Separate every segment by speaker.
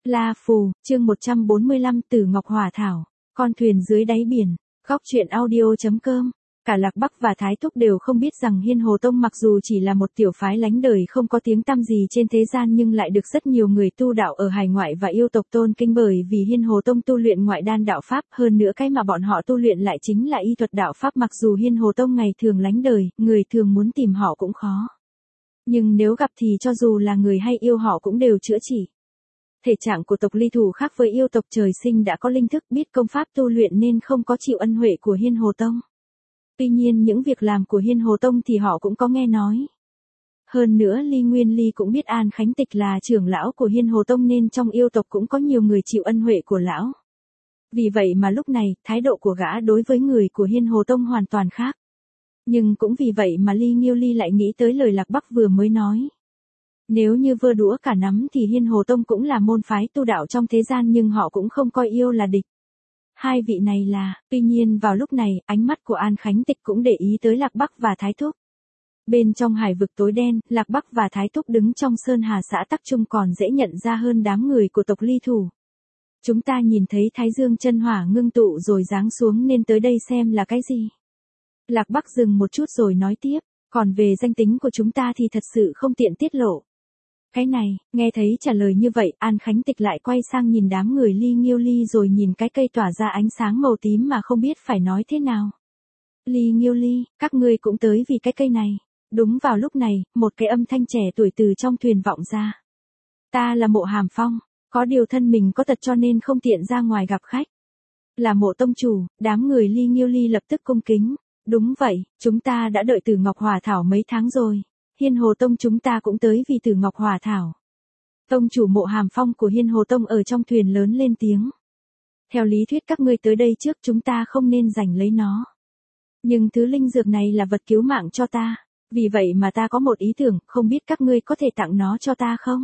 Speaker 1: La Phù, chương 145 Tử Ngọc Hỏa Thảo, con thuyền dưới đáy biển, góc truyện audio.com. Cả Lạc Bắc và Thái Thúc đều không biết rằng Hiên Hồ Tông mặc dù chỉ là một tiểu phái lánh đời không có tiếng tăm gì trên thế gian nhưng lại được rất nhiều người tu đạo ở hải ngoại và yêu tộc tôn kính bởi vì Hiên Hồ Tông tu luyện ngoại đan đạo pháp, hơn nữa cái mà bọn họ tu luyện lại chính là y thuật đạo pháp. Mặc dù Hiên Hồ Tông ngày thường lánh đời, người thường muốn tìm họ cũng khó. Nhưng nếu gặp thì cho dù là người hay yêu họ cũng đều chữa trị. Thể trạng của tộc Ly Thủ khác với yêu tộc trời sinh đã có linh thức biết công pháp tu luyện nên không có chịu ân huệ của Hiên Hồ Tông. Tuy nhiên những việc làm của Hiên Hồ Tông thì họ cũng có nghe nói. Hơn nữa Ly Nguyên Ly cũng biết An Khánh Tịch là trưởng lão của Hiên Hồ Tông nên trong yêu tộc cũng có nhiều người chịu ân huệ của lão. Vì vậy mà lúc này thái độ của gã đối với người của Hiên Hồ Tông hoàn toàn khác. Nhưng cũng vì vậy mà Ly Nghiêu Ly lại nghĩ tới lời Lạc Bắc vừa mới nói. Nếu như vơ đũa cả nắm thì Hiên Hồ Tông cũng là môn phái tu đạo trong thế gian nhưng họ cũng không coi yêu là địch. Hai vị này là, tuy nhiên vào lúc này, ánh mắt của An Khánh Tịch cũng để ý tới Lạc Bắc và Thái Thúc. Bên trong hải vực tối đen, Lạc Bắc và Thái Thúc đứng trong sơn hà xã Tắc Trung còn dễ nhận ra hơn đám người của tộc Ly Thủ. Chúng ta nhìn thấy Thái Dương chân hỏa ngưng tụ rồi giáng xuống nên tới đây xem là cái gì. Lạc Bắc dừng một chút rồi nói tiếp, còn về danh tính của chúng ta thì thật sự không tiện tiết lộ. Cái này, nghe thấy trả lời như vậy, An Khánh Tịch lại quay sang nhìn đám người Ly Nghiêu Ly rồi nhìn cái cây tỏa ra ánh sáng màu tím mà không biết phải nói thế nào. Ly Nghiêu Ly, các ngươi cũng tới vì cái cây này. Đúng vào lúc này, một cái âm thanh trẻ tuổi từ trong thuyền vọng ra. Ta là Mộ Hàm Phong, có điều thân mình có tật cho nên không tiện ra ngoài gặp khách. Là Mộ tông chủ, đám người Ly Nghiêu Ly lập tức cung kính. Đúng vậy, chúng ta đã đợi Tử Ngọc Hỏa Thảo mấy tháng rồi. Hiên Hồ Tông chúng ta cũng tới vì Tử Ngọc Hỏa Thảo. Tông chủ Mộ Hàm Phong của Hiên Hồ Tông ở trong thuyền lớn lên tiếng. Theo lý thuyết các ngươi tới đây trước chúng ta không nên giành lấy nó. Nhưng thứ linh dược này là vật cứu mạng cho ta. Vì vậy mà ta có một ý tưởng, không biết các ngươi có thể tặng nó cho ta không?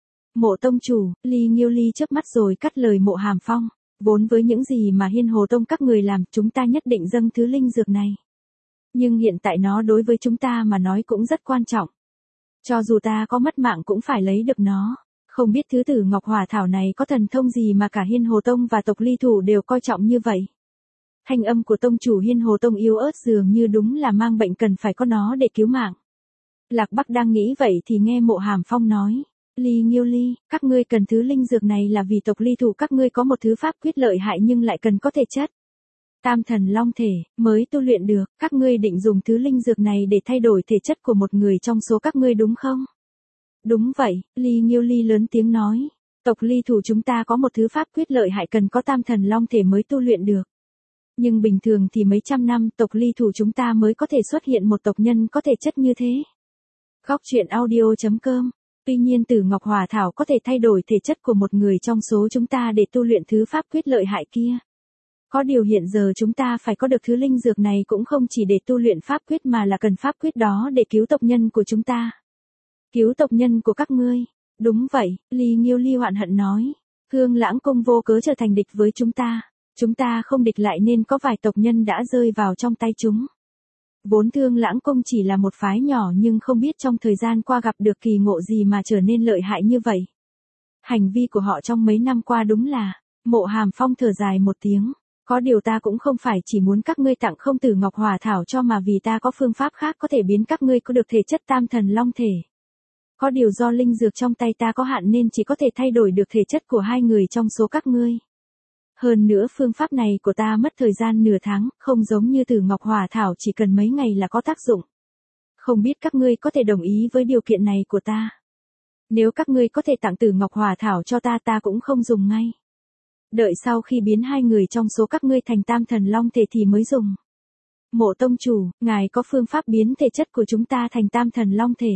Speaker 1: Mộ tông chủ, Ly Nghiêu Ly chớp mắt rồi cắt lời Mộ Hàm Phong. Vốn với những gì mà Hiên Hồ Tông các người làm, chúng ta nhất định dâng thứ linh dược này. Nhưng hiện tại nó đối với chúng ta mà nói cũng rất quan trọng. Cho dù ta có mất mạng cũng phải lấy được nó. Không biết thứ Tử Ngọc Hỏa Thảo này có thần thông gì mà cả Hiên Hồ Tông và tộc Ly Thủ đều coi trọng như vậy. Thanh âm của tông chủ Hiên Hồ Tông yếu ớt dường như đúng là mang bệnh cần phải có nó để cứu mạng. Lạc Bắc đang nghĩ vậy thì nghe Mộ Hàm Phong nói. Ly Nghiêu Ly, các ngươi cần thứ linh dược này là vì tộc Ly Thủ các ngươi có một thứ pháp quyết lợi hại nhưng lại cần có thể chất Tam Thần Long Thể, mới tu luyện được, các ngươi định dùng thứ linh dược này để thay đổi thể chất của một người trong số các ngươi đúng không? Đúng vậy, Ly Nghiêu Ly lớn tiếng nói. Tộc Ly Thủ chúng ta có một thứ pháp quyết lợi hại cần có Tam Thần Long Thể mới tu luyện được. Nhưng bình thường thì mấy trăm năm tộc Ly Thủ chúng ta mới có thể xuất hiện một tộc nhân có thể chất như thế. Góc truyện audio.com. Tuy nhiên Tử Ngọc Hỏa Thảo có thể thay đổi thể chất của một người trong số chúng ta để tu luyện thứ pháp quyết lợi hại kia. Có điều hiện giờ chúng ta phải có được thứ linh dược này cũng không chỉ để tu luyện pháp quyết mà là cần pháp quyết đó để cứu tộc nhân của chúng ta. Cứu tộc nhân của các ngươi. Đúng vậy, Ly Nghiêu Ly hoạn hận nói. Hương Lãng Cung vô cớ trở thành địch với chúng ta. Chúng ta không địch lại nên có vài tộc nhân đã rơi vào trong tay chúng. Vốn Thương Lãng Cung chỉ là một phái nhỏ nhưng không biết trong thời gian qua gặp được kỳ ngộ gì mà trở nên lợi hại như vậy. Hành vi của họ trong mấy năm qua đúng là, Mộ Hàm Phong thở dài một tiếng. Có điều ta cũng không phải chỉ muốn các ngươi tặng không Tử Ngọc Hỏa Thảo cho mà vì ta có phương pháp khác có thể biến các ngươi có được thể chất Tam Thần Long Thể. Có điều do linh dược trong tay ta có hạn nên chỉ có thể thay đổi được thể chất của 2 người trong số các ngươi. Hơn nữa phương pháp này của ta mất thời gian nửa tháng, không giống như Tử Ngọc Hỏa Thảo chỉ cần mấy ngày là có tác dụng. Không biết các ngươi có thể đồng ý với điều kiện này của ta. Nếu các ngươi có thể tặng Tử Ngọc Hỏa Thảo cho ta ta cũng không dùng ngay. Đợi sau khi biến 2 người trong số các ngươi thành Tam Thần Long Thể thì mới dùng. Mộ tông chủ, ngài có phương pháp biến thể chất của chúng ta thành Tam Thần Long Thể.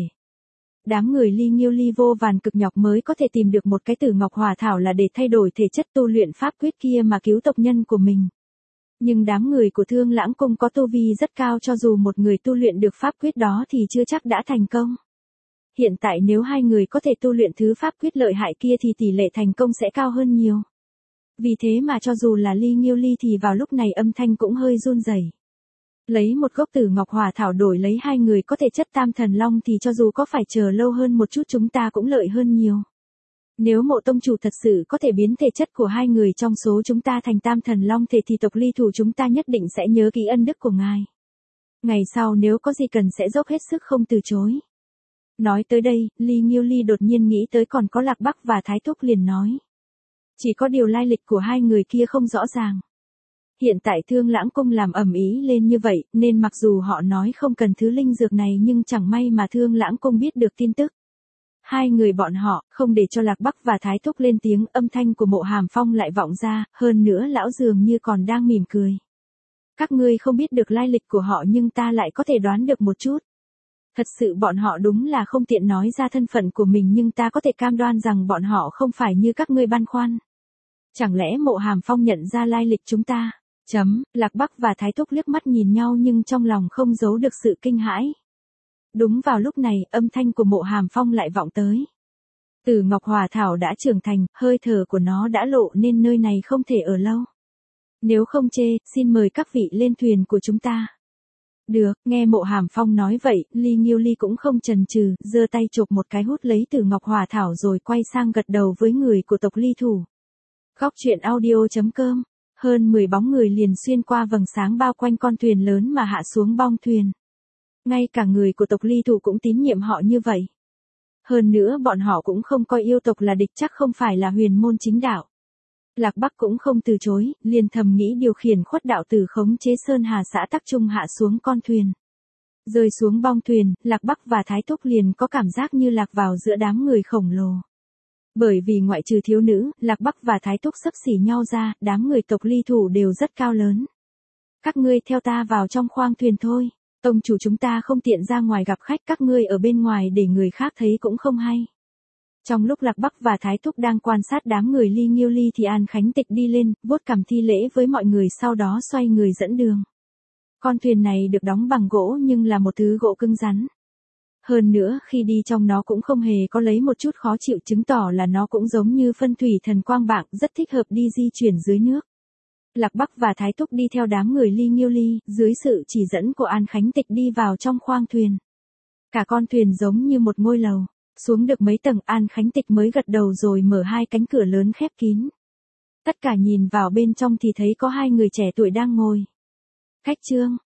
Speaker 1: Đám người Ly Nghiêu Ly vô vàn cực nhọc mới có thể tìm được một cái Tử Ngọc Hỏa Thảo là để thay đổi thể chất tu luyện pháp quyết kia mà cứu tộc nhân của mình. Nhưng đám người của Thương Lãng Cung có tu vi rất cao cho dù một người tu luyện được pháp quyết đó thì chưa chắc đã thành công. Hiện tại nếu 2 người có thể tu luyện thứ pháp quyết lợi hại kia thì tỷ lệ thành công sẽ cao hơn nhiều. Vì thế mà cho dù là Ly Nghiêu Ly thì vào lúc này âm thanh cũng hơi run rẩy. Lấy một gốc Tử Ngọc Hỏa Thảo đổi lấy 2 người có thể chất Tam Thần Long thì cho dù có phải chờ lâu hơn một chút chúng ta cũng lợi hơn nhiều. Nếu Mộ tông chủ thật sự có thể biến thể chất của hai người trong số chúng ta thành tam thần long thể thì tộc Ly Thủ chúng ta nhất định sẽ nhớ kỹ ân đức của ngài. Ngày sau nếu có gì cần sẽ dốc hết sức không từ chối. Nói tới đây, Ly Nghiêu Ly đột nhiên nghĩ tới còn có Lạc Bắc và Thái Thúc liền nói. Chỉ có điều lai lịch của hai người kia không rõ ràng. Hiện tại Thương Lãng Cung làm ầm ĩ lên như vậy, nên mặc dù họ nói không cần thứ linh dược này nhưng chẳng may mà Thương Lãng Cung biết được tin tức. Hai người bọn họ, không để cho Lạc Bắc và Thái Thúc lên tiếng, âm thanh của Mộ Hàm Phong lại vọng ra, hơn nữa lão dường như còn đang mỉm cười. Các ngươi không biết được lai lịch của họ nhưng ta lại có thể đoán được một chút. Thật sự bọn họ đúng là không tiện nói ra thân phận của mình nhưng ta có thể cam đoan rằng bọn họ không phải như các ngươi băn khoăn. Chẳng lẽ Mộ Hàm Phong nhận ra lai lịch chúng ta? Lạc Bắc và Thái Thúc liếc mắt nhìn nhau nhưng trong lòng không giấu được sự kinh hãi. Đúng vào lúc này, âm thanh của Mộ Hàm Phong lại vọng tới. Tử Ngọc Hỏa Thảo đã trưởng thành, hơi thở của nó đã lộ nên nơi này không thể ở lâu. Nếu không chê, xin mời các vị lên thuyền của chúng ta. Được, nghe Mộ Hàm Phong nói vậy, Ly Nghiêu Ly cũng không chần chừ, giơ tay chộp một cái hút lấy Tử Ngọc Hỏa Thảo rồi quay sang gật đầu với người của tộc Ly Thủ. Góc truyện audio.com. Hơn 10 bóng người liền xuyên qua vầng sáng bao quanh con thuyền lớn mà hạ xuống bong thuyền. Ngay cả người của tộc Ly Thủ cũng tín nhiệm họ như vậy. Hơn nữa bọn họ cũng không coi yêu tộc là địch, chắc không phải là huyền môn chính đạo. Lạc Bắc cũng không từ chối, liền thầm nghĩ điều khiển khuất đạo tử khống chế Sơn Hà xã Tắc Trung hạ xuống con thuyền. Rơi xuống bong thuyền, Lạc Bắc và Thái Thúc liền có cảm giác như lạc vào giữa đám người khổng lồ. Bởi vì ngoại trừ thiếu nữ, Lạc Bắc và Thái Thúc xấp xỉ nhau ra, đám người tộc Ly Thủ đều rất cao lớn. Các ngươi theo ta vào trong khoang thuyền thôi. Tông chủ chúng ta không tiện ra ngoài gặp khách, các ngươi ở bên ngoài để người khác thấy cũng không hay. Trong lúc Lạc Bắc và Thái Thúc đang quan sát đám người Ly Nghiêu Ly thì An Khánh Tịch đi lên, vuốt cằm thi lễ với mọi người sau đó xoay người dẫn đường. Con thuyền này được đóng bằng gỗ nhưng là một thứ gỗ cứng rắn. Hơn nữa khi đi trong nó cũng không hề có lấy một chút khó chịu, chứng tỏ là nó cũng giống như phân thủy thần quang bạng, rất thích hợp đi di chuyển dưới nước. Lạc Bắc và Thái Thúc đi theo đám người Ly Nghiêu Ly, dưới sự chỉ dẫn của An Khánh Tịch đi vào trong khoang thuyền. Cả con thuyền giống như một ngôi lầu, xuống được mấy tầng An Khánh Tịch mới gật đầu rồi mở hai cánh cửa lớn khép kín. Tất cả nhìn vào bên trong thì thấy có hai người trẻ tuổi đang ngồi. Khách trương,